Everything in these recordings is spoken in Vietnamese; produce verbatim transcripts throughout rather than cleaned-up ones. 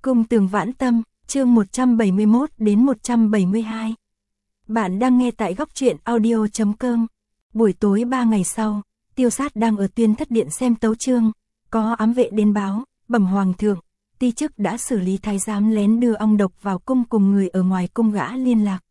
Cung Tường Vãn Tâm, chương một trăm bảy mươi mốt đến một trăm bảy mươi hai. Bạn đang nghe tại góc truyện audio chấm com. Buổi tối ba ngày sau, Tiêu Sát đang ở Tuyên Thất Điện xem tấu chương, có ám vệ đến báo, bẩm hoàng thượng, ti chức đã xử lý thái giám lén đưa ong độc vào cung cùng người ở ngoài cung gã liên lạc.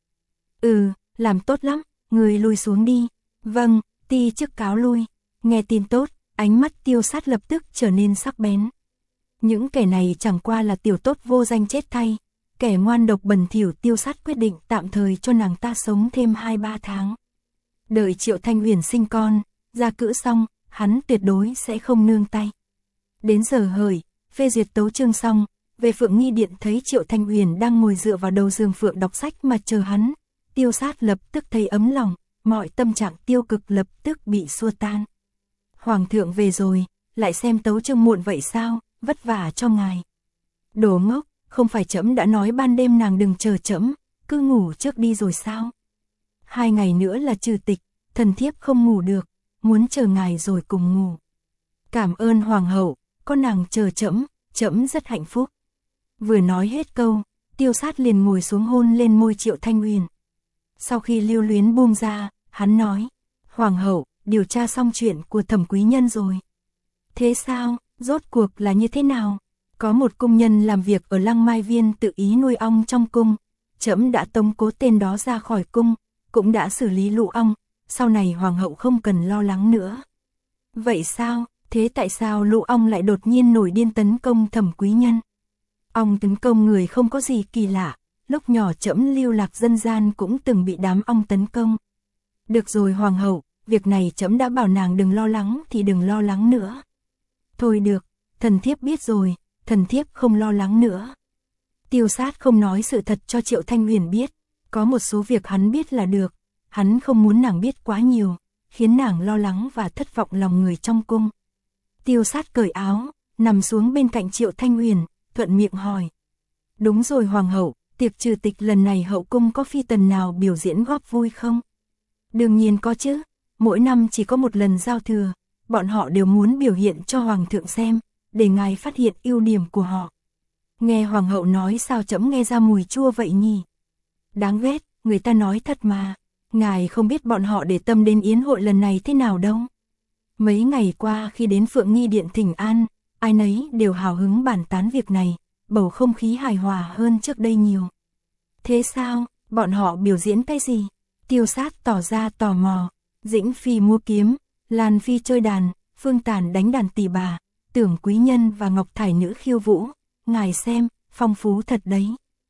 Ừ, làm tốt lắm, người lui xuống đi. Vâng, ti chức cáo lui. Nghe tin tốt, ánh mắt Tiêu Sát lập tức trở nên sắc bén. Những kẻ này chẳng qua là tiểu tốt vô danh chết thay, kẻ ngoan độc bẩn thỉu. Tiêu Sát quyết định tạm thời cho nàng ta sống thêm hai ba tháng. Đợi Triệu Thanh Huyền sinh con, ra cữ xong, hắn tuyệt đối sẽ không nương tay. Đến giờ hởi, phê duyệt tấu chương xong, về Phượng Nghi Điện thấy Triệu Thanh Huyền đang ngồi dựa vào đầu giường Phượng đọc sách mà chờ hắn. Tiêu Sát lập tức thấy ấm lòng, mọi tâm trạng tiêu cực lập tức bị xua tan. Hoàng thượng về rồi, lại xem tấu chương muộn vậy sao, vất vả cho ngài. Đồ ngốc, không phải trẫm đã nói ban đêm nàng đừng chờ trẫm, cứ ngủ trước đi rồi sao? Hai ngày nữa là trừ tịch, thần thiếp không ngủ được, muốn chờ ngài rồi cùng ngủ. Cảm ơn hoàng hậu, có nàng chờ trẫm, trẫm rất hạnh phúc. Vừa nói hết câu, Tiêu Sát liền ngồi xuống hôn lên môi Triệu Thanh Huyền. Sau khi lưu luyến buông ra, hắn nói, hoàng hậu, điều tra xong chuyện của Thẩm quý nhân rồi. Thế sao, rốt cuộc là như thế nào? Có một cung nhân làm việc ở Lăng Mai Viên tự ý nuôi ong trong cung, trẫm đã tống cố tên đó ra khỏi cung, cũng đã xử lý lũ ong, sau này hoàng hậu không cần lo lắng nữa. Vậy sao, thế tại sao lũ ong lại đột nhiên nổi điên tấn công Thẩm quý nhân? Ong tấn công người không có gì kỳ lạ, lúc nhỏ trẫm lưu lạc dân gian cũng từng bị đám ong tấn công. Được rồi hoàng hậu, việc này trẫm đã bảo nàng đừng lo lắng thì đừng lo lắng nữa. Thôi được, thần thiếp biết rồi, thần thiếp không lo lắng nữa. Tiêu Sát không nói sự thật cho Triệu Thanh Huyền biết, có một số việc hắn biết là được, hắn không muốn nàng biết quá nhiều, khiến nàng lo lắng và thất vọng lòng người trong cung. Tiêu Sát cởi áo, nằm xuống bên cạnh Triệu Thanh Huyền, thuận miệng hỏi. Đúng rồi hoàng hậu, tiệc trừ tịch lần này hậu cung có phi tần nào biểu diễn góp vui không? Đương nhiên có chứ, mỗi năm chỉ có một lần giao thừa, bọn họ đều muốn biểu hiện cho hoàng thượng xem, để ngài phát hiện ưu điểm của họ. Nghe hoàng hậu nói sao trẫm nghe ra mùi chua vậy nhỉ? Đáng ghét, người ta nói thật mà, ngài không biết bọn họ để tâm đến yến hội lần này thế nào đâu. Mấy ngày qua khi đến Phượng Nghi Điện thỉnh an, ai nấy đều hào hứng bàn tán việc này, bầu không khí hài hòa hơn trước đây nhiều. Thế sao, bọn họ biểu diễn cái gì? Tiêu Sát tỏ ra tò mò. Dĩnh Phi múa kiếm, Lan Phi chơi đàn, Phương Tản đánh đàn tỳ bà, Tưởng quý nhân và Ngọc Thải nữ khiêu vũ, ngài xem, phong phú thật đấy.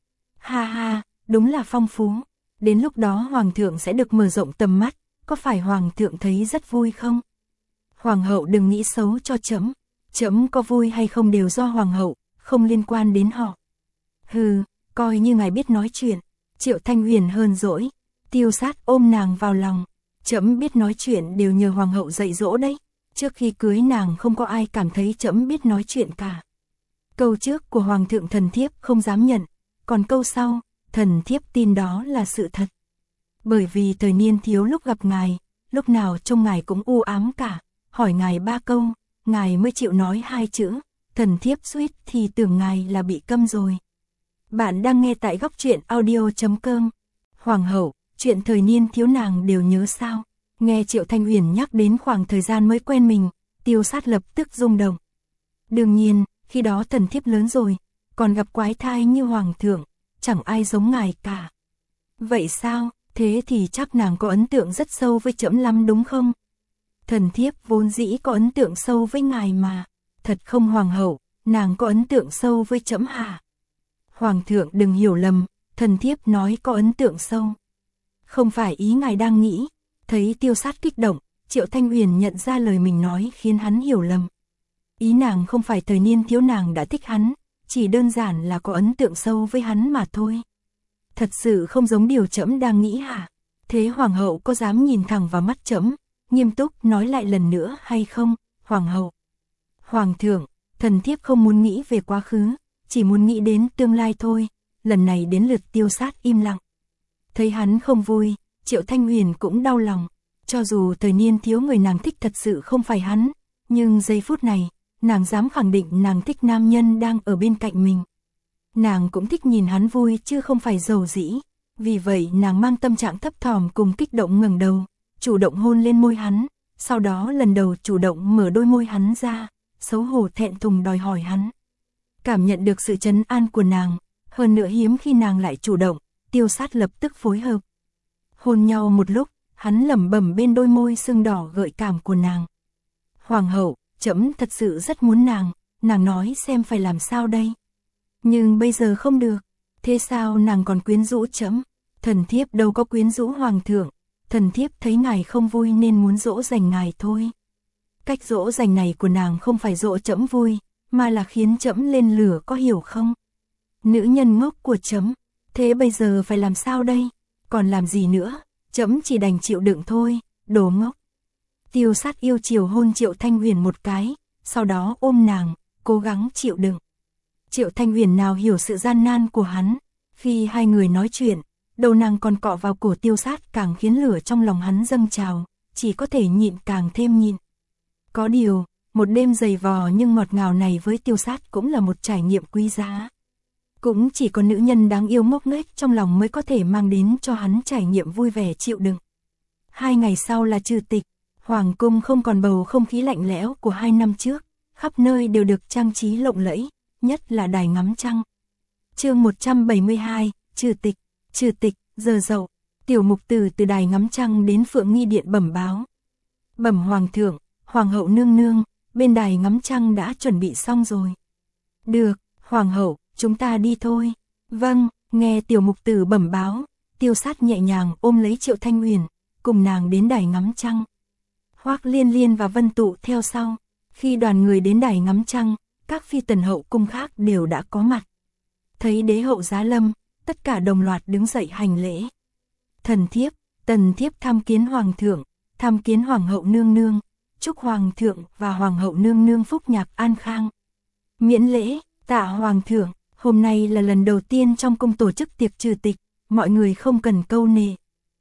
Ha ha, đúng là phong phú, đến lúc đó hoàng thượng sẽ được mở rộng tầm mắt, có phải hoàng thượng thấy rất vui không? Hoàng hậu đừng nghĩ xấu cho trẫm, trẫm có vui hay không đều do hoàng hậu, không liên quan đến họ. Hừ, coi như ngài biết nói chuyện. Triệu Thanh Huyền hờn dỗi. Tiêu Sát ôm nàng vào lòng. Trẫm biết nói chuyện đều nhờ hoàng hậu dạy dỗ đấy. Trước khi cưới nàng không có ai cảm thấy trẫm biết nói chuyện cả. Câu trước của hoàng thượng thần thiếp không dám nhận, còn câu sau, thần thiếp tin đó là sự thật. Bởi vì thời niên thiếu lúc gặp ngài, lúc nào trông ngài cũng u ám cả, hỏi ngài ba câu, ngài mới chịu nói hai chữ, thần thiếp suýt thì tưởng ngài là bị câm rồi. Bạn đang nghe tại góc truyện audio chấm com. Hoàng hậu, chuyện thời niên thiếu nàng đều nhớ sao? Nghe Triệu Thanh Huyền nhắc đến khoảng thời gian mới quen mình, Tiêu Sát lập tức rung động. Đương nhiên, khi đó thần thiếp lớn rồi, còn gặp quái thai như hoàng thượng, chẳng ai giống ngài cả. Vậy sao, thế thì chắc nàng có ấn tượng rất sâu với trẫm lắm đúng không? Thần thiếp vốn dĩ có ấn tượng sâu với ngài mà, thật không hoàng hậu, nàng có ấn tượng sâu với trẫm hả? Hoàng thượng đừng hiểu lầm, thần thiếp nói có ấn tượng sâu. Không phải ý ngài đang nghĩ. Thấy Tiêu Sát kích động, Triệu Thanh Huyền nhận ra lời mình nói khiến hắn hiểu lầm. Ý nàng không phải thời niên thiếu nàng đã thích hắn, chỉ đơn giản là có ấn tượng sâu với hắn mà thôi. Thật sự không giống điều trẫm đang nghĩ hả? Thế hoàng hậu có dám nhìn thẳng vào mắt trẫm, nghiêm túc nói lại lần nữa hay không, hoàng hậu? Hoàng thượng, thần thiếp không muốn nghĩ về quá khứ, chỉ muốn nghĩ đến tương lai thôi. Lần này đến lượt Tiêu Sát im lặng. Thấy hắn không vui, Triệu Thanh Huyền cũng đau lòng. Cho dù thời niên thiếu người nàng thích thật sự không phải hắn, nhưng giây phút này, nàng dám khẳng định nàng thích nam nhân đang ở bên cạnh mình. Nàng cũng thích nhìn hắn vui chứ không phải giàu dĩ. Vì vậy nàng mang tâm trạng thấp thỏm cùng kích động ngẩng đầu, chủ động hôn lên môi hắn, sau đó lần đầu chủ động mở đôi môi hắn ra, xấu hổ thẹn thùng đòi hỏi hắn. Cảm nhận được sự trấn an của nàng, hơn nữa hiếm khi nàng lại chủ động, Tiêu Sát lập tức phối hợp. Hôn nhau một lúc, hắn lẩm bẩm bên đôi môi sưng đỏ gợi cảm của nàng. Hoàng hậu, trẫm thật sự rất muốn nàng, nàng nói xem phải làm sao đây. Nhưng bây giờ không được, thế sao nàng còn quyến rũ trẫm? Thần thiếp đâu có quyến rũ hoàng thượng, thần thiếp thấy ngài không vui nên muốn dỗ dành ngài thôi. Cách dỗ dành này của nàng không phải dỗ trẫm vui, mà là khiến trẫm lên lửa, có hiểu không? Nữ nhân ngốc của trẫm, thế bây giờ phải làm sao đây? Còn làm gì nữa, trẫm chỉ đành chịu đựng thôi, đồ ngốc. Tiêu Sát yêu chiều hôn Triệu Thanh Huyền một cái, sau đó ôm nàng, cố gắng chịu đựng. Triệu Thanh Huyền nào hiểu sự gian nan của hắn, khi hai người nói chuyện, đầu nàng còn cọ vào cổ Tiêu Sát càng khiến lửa trong lòng hắn dâng trào, chỉ có thể nhịn càng thêm nhịn. Có điều, một đêm dày vò nhưng ngọt ngào này với Tiêu Sát cũng là một trải nghiệm quý giá. Cũng chỉ có nữ nhân đáng yêu ngốc nghếch trong lòng mới có thể mang đến cho hắn trải nghiệm vui vẻ chịu đựng. Hai ngày sau là trừ tịch, hoàng cung không còn bầu không khí lạnh lẽo của hai năm trước, khắp nơi đều được trang trí lộng lẫy, nhất là đài ngắm trăng. Chương một trăm bảy mươi hai, trừ tịch, trừ tịch, giờ dậu, tiểu mục tử từ đài ngắm trăng đến Phượng Nghi Điện bẩm báo. Bẩm hoàng thượng, hoàng hậu nương nương, bên đài ngắm trăng đã chuẩn bị xong rồi. Được, hoàng hậu, chúng ta đi thôi. Vâng, nghe tiểu mục tử bẩm báo, Tiêu Sát nhẹ nhàng ôm lấy Triệu Thanh Huyền, cùng nàng đến đài ngắm trăng. Hoắc Liên Liên và Vân Tụ theo sau. Khi đoàn người đến đài ngắm trăng, các phi tần hậu cung khác đều đã có mặt. Thấy đế hậu giá lâm, tất cả đồng loạt đứng dậy hành lễ. Thần thiếp, tần thiếp tham kiến hoàng thượng, tham kiến hoàng hậu nương nương, chúc hoàng thượng và hoàng hậu nương nương phúc nhạc an khang. Miễn lễ, tạ hoàng thượng, hôm nay là lần đầu tiên trong cung tổ chức tiệc trừ tịch, mọi người không cần câu nệ.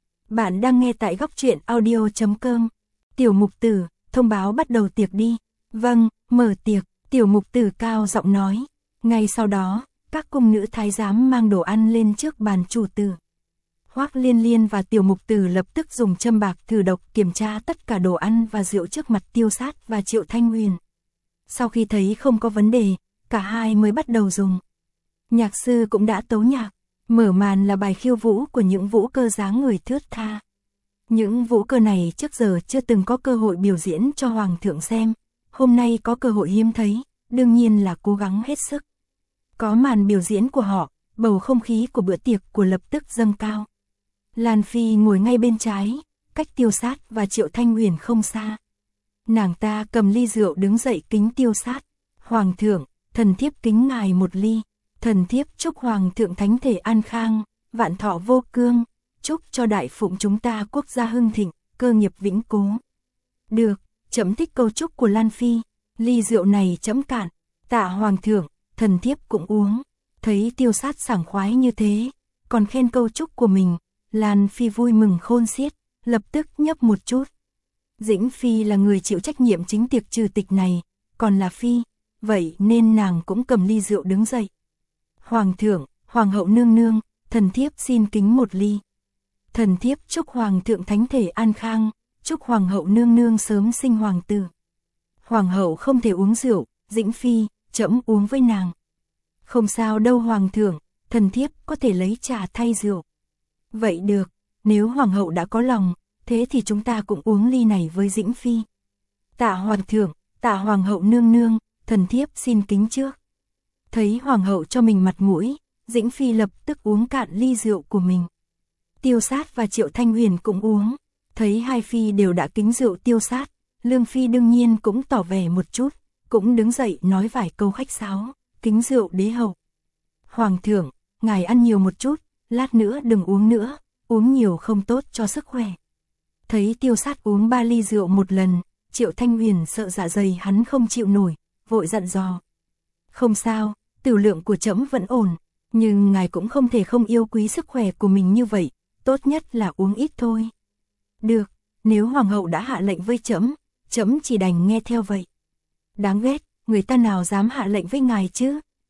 Bạn đang nghe tại góc truyện audio chấm com. Tiểu mục tử, thông báo bắt đầu tiệc đi. Vâng, mở tiệc, tiểu mục tử cao giọng nói. Ngay sau đó, các cung nữ thái giám mang đồ ăn lên trước bàn chủ tử. Hoắc Liên Liên và tiểu mục tử lập tức dùng châm bạc thử độc kiểm tra tất cả đồ ăn và rượu trước mặt Tiêu Sát và Triệu Thanh Huyền. Sau khi thấy không có vấn đề, cả hai mới bắt đầu dùng. Nhạc sư cũng đã tấu nhạc, mở màn là bài khiêu vũ của những vũ cơ dáng người thướt tha. Những vũ cơ này trước giờ chưa từng có cơ hội biểu diễn cho hoàng thượng xem, hôm nay có cơ hội hiếm thấy, đương nhiên là cố gắng hết sức. Có màn biểu diễn của họ, bầu không khí của bữa tiệc của lập tức dâng cao. Lan Phi ngồi ngay bên trái, cách Tiêu Sát và Triệu Thanh Huyền không xa. Nàng ta cầm ly rượu đứng dậy kính Tiêu Sát. Hoàng thượng, thần thiếp kính ngài một ly. Thần thiếp chúc hoàng thượng thánh thể an khang, vạn thọ vô cương. Chúc cho đại phụng chúng ta quốc gia hưng thịnh, cơ nghiệp vĩnh cố. Được, trẫm thích câu chúc của Lan Phi. Ly rượu này trẫm cạn. Tạ hoàng thượng, thần thiếp cũng uống. Thấy Tiêu Sát sảng khoái như thế, còn khen câu chúc của mình, Lan Phi vui mừng khôn xiết, lập tức nhấp một chút. Dĩnh Phi là người chịu trách nhiệm chính tiệc trừ tịch này, còn là Phi, vậy nên nàng cũng cầm ly rượu đứng dậy. Hoàng thượng, hoàng hậu nương nương, thần thiếp xin kính một ly. Thần thiếp chúc hoàng thượng thánh thể an khang, chúc hoàng hậu nương nương sớm sinh hoàng tử. Hoàng hậu không thể uống rượu, Dĩnh Phi, trẫm uống với nàng. Không sao đâu hoàng thượng, thần thiếp có thể lấy trà thay rượu. Vậy được, nếu hoàng hậu đã có lòng, thế thì chúng ta cũng uống ly này với Dĩnh Phi. Tạ hoàng thượng, tạ hoàng hậu nương nương, thần thiếp xin kính trước. Thấy hoàng hậu cho mình mặt mũi, Dĩnh Phi lập tức uống cạn ly rượu của mình. Tiêu Sát và Triệu Thanh Huyền cũng uống, thấy hai phi đều đã kính rượu Tiêu Sát, Lương Phi đương nhiên cũng tỏ vẻ một chút, cũng đứng dậy nói vài câu khách sáo, kính rượu đế hậu. Hoàng thượng, ngài ăn nhiều một chút, lát nữa đừng uống nữa, uống nhiều không tốt cho sức khỏe. Thấy Tiêu Sát uống ba ly rượu một lần, Triệu Thanh Huyền sợ dạ dày hắn không chịu nổi, vội dặn dò. Không sao, tử lượng của trẫm vẫn ổn, nhưng ngài cũng không thể không yêu quý sức khỏe của mình như vậy, tốt nhất là uống ít thôi. Được, nếu hoàng hậu đã hạ lệnh với trẫm, trẫm chỉ đành nghe theo vậy. Đáng ghét, người ta nào dám hạ lệnh với ngài chứ?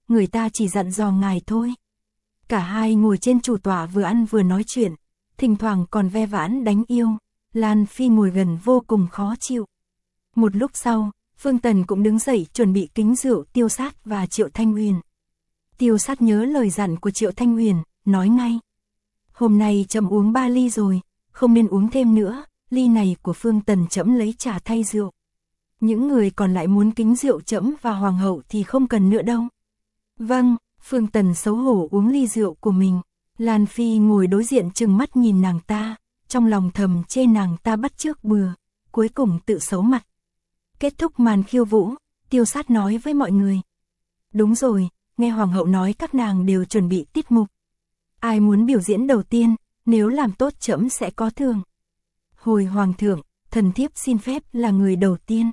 người ta chỉ dặn dò ngài thôi. Cả hai ngồi trên chủ tọa vừa ăn vừa nói chuyện, thỉnh thoảng còn ve vãn đánh yêu, Lan Phi ngồi gần vô cùng khó chịu. Một lúc sau, Phương Tần cũng đứng dậy chuẩn bị kính rượu Tiêu Sát và Triệu Thanh Huyền. Tiêu Sát nhớ lời dặn của Triệu Thanh Huyền, nói ngay. Hôm nay trẫm uống ba ly rồi, không nên uống thêm nữa, ly này của Phương Tần trẫm lấy trà thay rượu. Những người còn lại muốn kính rượu trẫm và hoàng hậu thì không cần nữa đâu. Vâng, Phương Tần xấu hổ uống ly rượu của mình. Lan Phi ngồi đối diện trừng mắt nhìn nàng ta, trong lòng thầm chê nàng ta bắt chước bừa, cuối cùng tự xấu mặt. Kết thúc màn khiêu vũ, Tiêu Sát nói với mọi người. Đúng rồi, nghe hoàng hậu nói các nàng đều chuẩn bị tiết mục. Ai muốn biểu diễn đầu tiên, nếu làm tốt trẫm sẽ có thưởng. Hồi hoàng thượng, thần thiếp xin phép là người đầu tiên.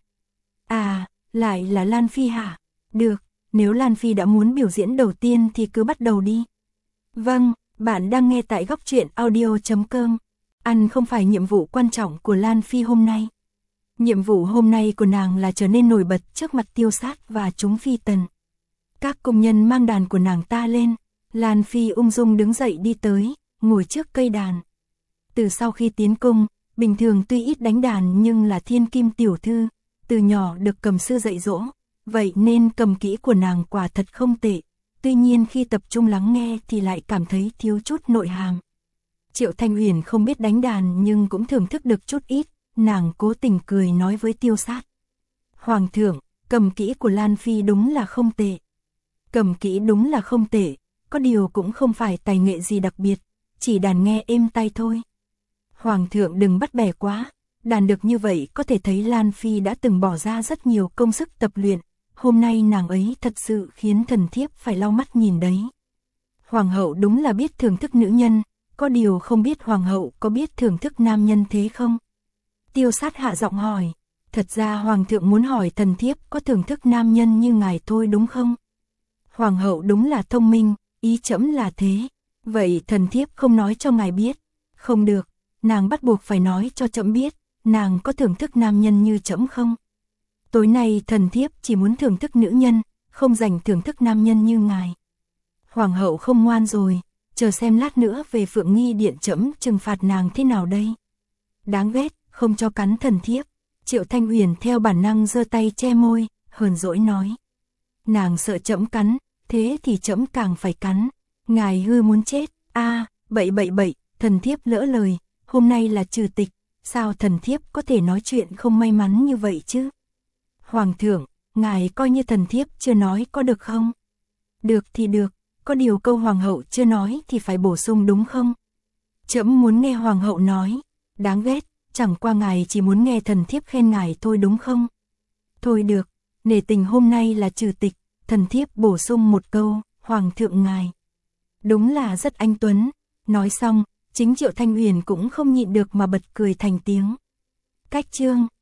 À, lại là Lan Phi hả? Được, nếu Lan Phi đã muốn biểu diễn đầu tiên thì cứ bắt đầu đi. Vâng, bạn đang nghe tại góc truyện audio chấm com. Ăn không phải nhiệm vụ quan trọng của Lan Phi hôm nay. Nhiệm vụ hôm nay của nàng là trở nên nổi bật trước mặt Tiêu Sát và chúng phi tần. Các công nhân mang đàn của nàng ta lên, Lan Phi ung dung đứng dậy đi tới, ngồi trước cây đàn. Từ sau khi tiến cung, bình thường tuy ít đánh đàn nhưng là thiên kim tiểu thư, từ nhỏ được cầm sư dạy dỗ, vậy nên cầm kỹ của nàng quả thật không tệ. Tuy nhiên khi tập trung lắng nghe thì lại cảm thấy thiếu chút nội hàm. Triệu Thanh Huyền không biết đánh đàn nhưng cũng thưởng thức được chút ít, nàng cố tình cười nói với Tiêu Sát. Hoàng thượng, cầm kỹ của Lan Phi đúng là không tệ. Cầm kỹ đúng là không tệ, có điều cũng không phải tài nghệ gì đặc biệt, chỉ đàn nghe êm tai thôi. Hoàng thượng đừng bắt bẻ quá, đàn được như vậy có thể thấy Lan Phi đã từng bỏ ra rất nhiều công sức tập luyện, hôm nay nàng ấy thật sự khiến thần thiếp phải lau mắt nhìn đấy. Hoàng hậu đúng là biết thưởng thức nữ nhân, có điều không biết hoàng hậu có biết thưởng thức nam nhân thế không? Tiêu Sát hạ giọng hỏi, thật ra hoàng thượng muốn hỏi thần thiếp có thưởng thức nam nhân như ngài thôi đúng không? Hoàng hậu đúng là thông minh, ý trẫm là thế. Vậy thần thiếp không nói cho ngài biết. Không được, nàng bắt buộc phải nói cho trẫm biết, nàng có thưởng thức nam nhân như trẫm không? Tối nay thần thiếp chỉ muốn thưởng thức nữ nhân, không dành thưởng thức nam nhân như ngài. Hoàng hậu không ngoan rồi, chờ xem lát nữa về Phượng Nghi Điện trẫm trừng phạt nàng thế nào đây. Đáng ghét, không cho cắn thần thiếp. Triệu Thanh Huyền theo bản năng giơ tay che môi, hờn dỗi nói. Nàng sợ trẫm cắn, thế thì trẫm càng phải cắn. Ngài hư muốn chết, a à, bậy bậy bậy, thần thiếp lỡ lời, hôm nay là trừ tịch, sao thần thiếp có thể nói chuyện không may mắn như vậy chứ? Hoàng thượng, ngài coi như thần thiếp chưa nói có được không? Được thì được, có điều câu hoàng hậu chưa nói thì phải bổ sung đúng không? Trẫm muốn nghe hoàng hậu nói, đáng ghét, chẳng qua ngài chỉ muốn nghe thần thiếp khen ngài thôi đúng không? Thôi được, nể tình hôm nay là trừ tịch, thần thiếp bổ sung một câu, hoàng thượng ngài. Đúng là rất anh tuấn, nói xong, chính Triệu Thanh Huyền cũng không nhịn được mà bật cười thành tiếng. Cách chương